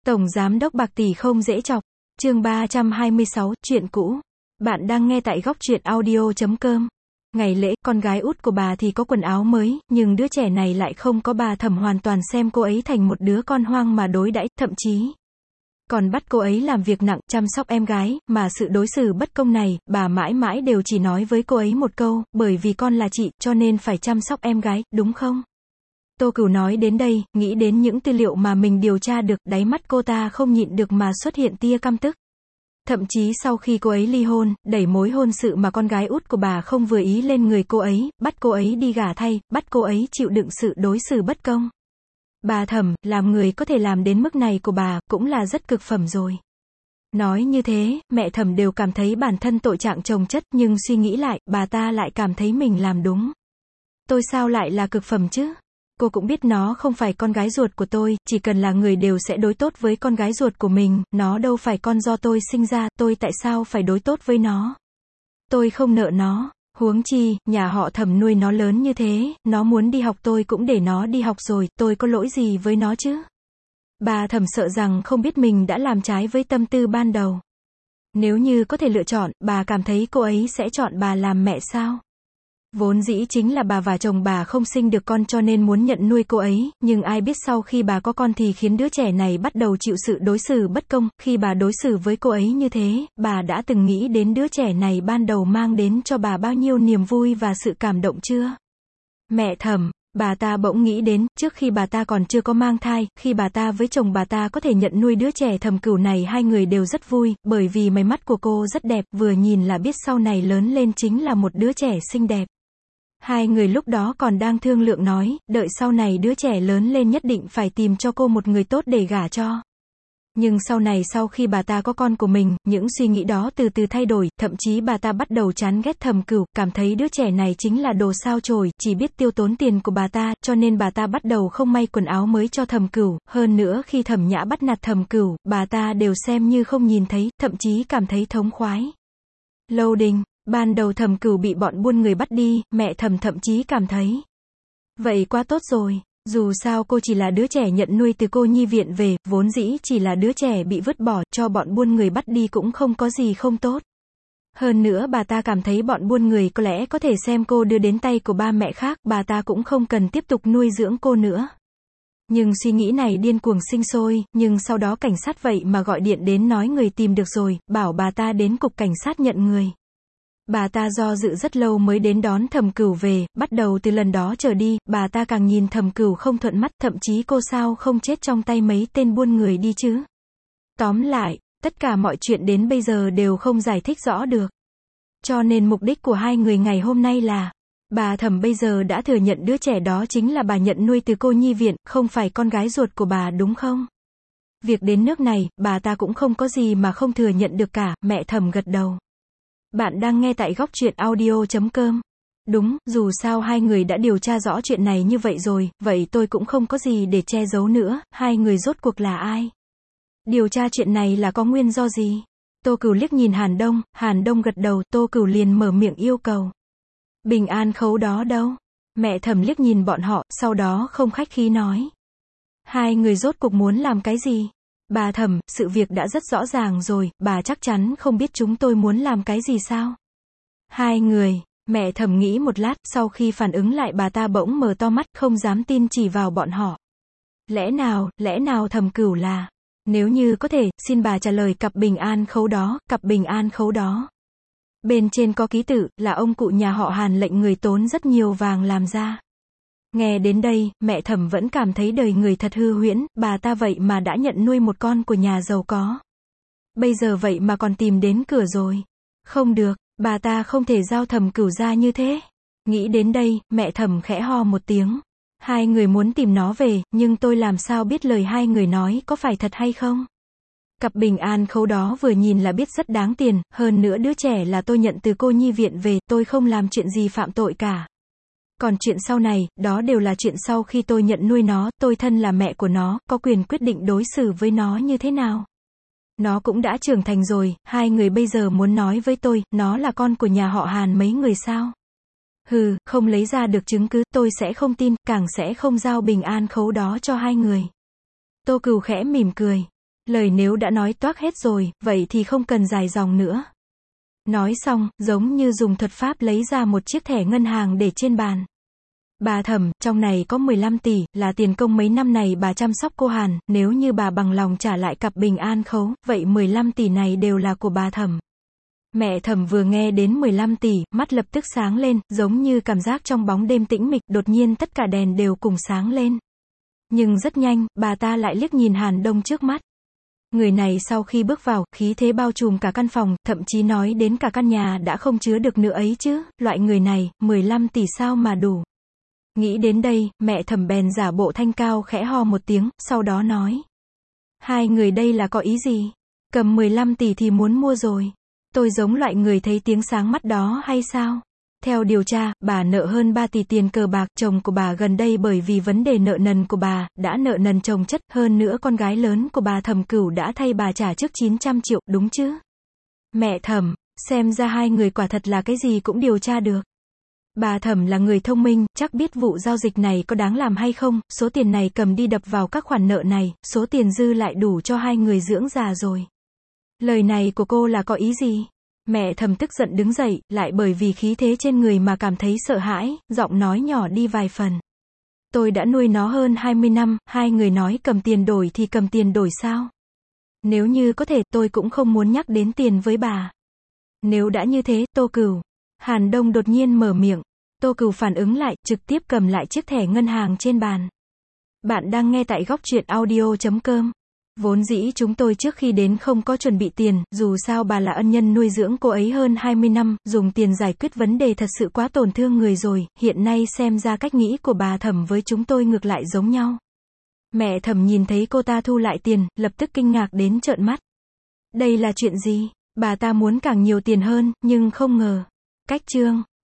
Tổng giám đốc bạc tỷ không dễ chọc. Chương 326, chuyện cũ. Bạn đang nghe tại góc truyện audio.com. Ngày lễ, con gái út của bà thì có quần áo mới, nhưng đứa trẻ này lại không có. Bà Thẩm hoàn toàn xem cô ấy thành một đứa con hoang mà đối đãi, thậm chí còn bắt cô ấy làm việc nặng, chăm sóc em gái, mà sự đối xử bất công này, bà mãi mãi đều chỉ nói với cô ấy một câu, bởi vì con là chị, cho nên phải chăm sóc em gái, đúng không? Tô Cửu nói đến đây, nghĩ đến những tư liệu mà mình điều tra được, đáy mắt cô ta không nhịn được mà xuất hiện tia căm tức. Thậm chí sau khi cô ấy ly hôn, đẩy mối hôn sự mà con gái út của bà không vừa ý lên người cô ấy, bắt cô ấy đi gả thay, bắt cô ấy chịu đựng sự đối xử bất công. Bà Thẩm, làm người có thể làm đến mức này của bà, cũng là rất cực phẩm rồi. Nói như thế, mẹ Thẩm đều cảm thấy bản thân tội trạng chồng chất, nhưng suy nghĩ lại, bà ta lại cảm thấy mình làm đúng. Tôi sao lại là cực phẩm chứ? Cô cũng biết nó không phải con gái ruột của tôi, chỉ cần là người đều sẽ đối tốt với con gái ruột của mình, nó đâu phải con do tôi sinh ra, tôi tại sao phải đối tốt với nó? Tôi không nợ nó, huống chi, nhà họ Thẩm nuôi nó lớn như thế, nó muốn đi học tôi cũng để nó đi học rồi, tôi có lỗi gì với nó chứ? Bà Thẩm sợ rằng không biết mình đã làm trái với tâm tư ban đầu. Nếu như có thể lựa chọn, bà cảm thấy cô ấy sẽ chọn bà làm mẹ sao? Vốn dĩ chính là bà và chồng bà không sinh được con cho nên muốn nhận nuôi cô ấy, nhưng ai biết sau khi bà có con thì khiến đứa trẻ này bắt đầu chịu sự đối xử bất công, khi bà đối xử với cô ấy như thế, bà đã từng nghĩ đến đứa trẻ này ban đầu mang đến cho bà bao nhiêu niềm vui và sự cảm động chưa? Mẹ Thẩm, bà ta bỗng nghĩ đến, trước khi bà ta còn chưa có mang thai, khi bà ta với chồng bà ta có thể nhận nuôi đứa trẻ Thẩm Cửu này, hai người đều rất vui, bởi vì mày mắt của cô rất đẹp, vừa nhìn là biết sau này lớn lên chính là một đứa trẻ xinh đẹp. Hai người lúc đó còn đang thương lượng nói, đợi sau này đứa trẻ lớn lên nhất định phải tìm cho cô một người tốt để gả cho. Nhưng sau này sau khi bà ta có con của mình, những suy nghĩ đó từ từ thay đổi, thậm chí bà ta bắt đầu chán ghét Thẩm Cửu, cảm thấy đứa trẻ này chính là đồ sao chổi, chỉ biết tiêu tốn tiền của bà ta, cho nên bà ta bắt đầu không may quần áo mới cho Thẩm Cửu, hơn nữa khi Thẩm Nhã bắt nạt Thẩm Cửu, bà ta đều xem như không nhìn thấy, thậm chí cảm thấy thống khoái. Lâu Đình. Ban đầu Thẩm Cửu bị bọn buôn người bắt đi, mẹ Thẩm thậm chí cảm thấy vậy quá tốt rồi, dù sao cô chỉ là đứa trẻ nhận nuôi từ cô nhi viện về, vốn dĩ chỉ là đứa trẻ bị vứt bỏ, cho bọn buôn người bắt đi cũng không có gì không tốt. Hơn nữa bà ta cảm thấy bọn buôn người có lẽ có thể xem cô đưa đến tay của ba mẹ khác, bà ta cũng không cần tiếp tục nuôi dưỡng cô nữa. Nhưng suy nghĩ này điên cuồng sinh sôi, nhưng sau đó cảnh sát vậy mà gọi điện đến nói người tìm được rồi, bảo bà ta đến cục cảnh sát nhận người. Bà ta do dự rất lâu mới đến đón Thẩm Cửu về, bắt đầu từ lần đó trở đi, bà ta càng nhìn Thẩm Cửu không thuận mắt, thậm chí cô sao không chết trong tay mấy tên buôn người đi chứ. Tóm lại, tất cả mọi chuyện đến bây giờ đều không giải thích rõ được. Cho nên mục đích của hai người ngày hôm nay là, bà Thẩm bây giờ đã thừa nhận đứa trẻ đó chính là bà nhận nuôi từ cô nhi viện, không phải con gái ruột của bà đúng không? Việc đến nước này, bà ta cũng không có gì mà không thừa nhận được cả, mẹ Thẩm gật đầu. Bạn đang nghe tại góc truyện audio.com. Đúng, dù sao hai người đã điều tra rõ chuyện này như vậy rồi, vậy tôi cũng không có gì để che giấu nữa, hai người rốt cuộc là ai? Điều tra chuyện này là có nguyên do gì? Tô Cửu liếc nhìn Hàn Đông gật đầu, Tô Cửu liền mở miệng yêu cầu. Bình an khấu đó đâu? Mẹ Thẩm liếc nhìn bọn họ, sau đó không khách khí nói. Hai người rốt cuộc muốn làm cái gì? Bà Thẩm, sự việc đã rất rõ ràng rồi, bà chắc chắn không biết chúng tôi muốn làm cái gì sao? Hai người, mẹ Thẩm nghĩ một lát, sau khi phản ứng lại bà ta bỗng mở to mắt, không dám tin chỉ vào bọn họ. Lẽ nào Thẩm Cửu là? Nếu như có thể, xin bà trả lời cặp bình an khấu đó. Bên trên có ký tự, là ông cụ nhà họ Hàn lệnh người tốn rất nhiều vàng làm ra. Nghe đến đây, mẹ Thẩm vẫn cảm thấy đời người thật hư huyễn, bà ta vậy mà đã nhận nuôi một con của nhà giàu có. Bây giờ vậy mà còn tìm đến cửa rồi. Không được, bà ta không thể giao Thẩm Cửu ra như thế. Nghĩ đến đây, mẹ Thẩm khẽ ho một tiếng. Hai người muốn tìm nó về, nhưng tôi làm sao biết lời hai người nói có phải thật hay không? Cặp bình an khấu đó vừa nhìn là biết rất đáng tiền, hơn nữa đứa trẻ là tôi nhận từ cô nhi viện về, tôi không làm chuyện gì phạm tội cả. Còn chuyện sau này, đó đều là chuyện sau khi tôi nhận nuôi nó, tôi thân là mẹ của nó, có quyền quyết định đối xử với nó như thế nào. Nó cũng đã trưởng thành rồi, hai người bây giờ muốn nói với tôi, nó là con của nhà họ Hàn mấy người sao? Hừ, không lấy ra được chứng cứ, tôi sẽ không tin, càng sẽ không giao bình an khấu đó cho hai người. Tô Cửu khẽ mỉm cười. Lời nếu đã nói toác hết rồi, vậy thì không cần dài dòng nữa. Nói xong, giống như dùng thuật pháp lấy ra một chiếc thẻ ngân hàng để trên bàn. Bà Thẩm, trong này có 15 tỷ, là tiền công mấy năm này bà chăm sóc cô Hàn, nếu như bà bằng lòng trả lại cặp bình an khấu, vậy 15 tỷ này đều là của bà Thẩm. Mẹ Thẩm vừa nghe đến 15 tỷ, mắt lập tức sáng lên, giống như cảm giác trong bóng đêm tĩnh mịch, đột nhiên tất cả đèn đều cùng sáng lên. Nhưng rất nhanh, bà ta lại liếc nhìn Hàn Đông trước mắt. Người này sau khi bước vào, khí thế bao trùm cả căn phòng, thậm chí nói đến cả căn nhà đã không chứa được nữa ấy chứ, loại người này, 15 tỷ sao mà đủ. Nghĩ đến đây, mẹ Thẩm bèn giả bộ thanh cao khẽ ho một tiếng, sau đó nói. Hai người đây là có ý gì? Cầm 15 tỷ thì muốn mua rồi. Tôi giống loại người thấy tiếng sáng mắt đó hay sao? Theo điều tra, bà nợ hơn 3 tỷ tiền cờ bạc, chồng của bà gần đây bởi vì vấn đề nợ nần của bà, đã nợ nần chồng chất, hơn nữa con gái lớn của bà Thẩm Cửu đã thay bà trả trước 900 triệu, đúng chứ? Mẹ Thẩm, xem ra hai người quả thật là cái gì cũng điều tra được. Bà Thẩm là người thông minh, chắc biết vụ giao dịch này có đáng làm hay không, số tiền này cầm đi đập vào các khoản nợ này, số tiền dư lại đủ cho hai người dưỡng già rồi. Lời này của cô là có ý gì? Mẹ Thẩm tức giận đứng dậy, lại bởi vì khí thế trên người mà cảm thấy sợ hãi, giọng nói nhỏ đi vài phần. Tôi đã nuôi nó hơn 20 năm, hai người nói cầm tiền đổi thì cầm tiền đổi sao? Nếu như có thể, tôi cũng không muốn nhắc đến tiền với bà. Nếu đã như thế, Tô Cửu. Hàn Đông đột nhiên mở miệng. Tô Cửu phản ứng lại, trực tiếp cầm lại chiếc thẻ ngân hàng trên bàn. Bạn đang nghe tại góc truyện audio.com. Vốn dĩ chúng tôi trước khi đến không có chuẩn bị tiền, dù sao bà là ân nhân nuôi dưỡng cô ấy hơn 20 năm, dùng tiền giải quyết vấn đề thật sự quá tổn thương người rồi, hiện nay xem ra cách nghĩ của bà Thẩm với chúng tôi ngược lại giống nhau. Mẹ Thẩm nhìn thấy cô ta thu lại tiền, lập tức kinh ngạc đến trợn mắt. Đây là chuyện gì? Bà ta muốn càng nhiều tiền hơn, nhưng không ngờ. Cách chương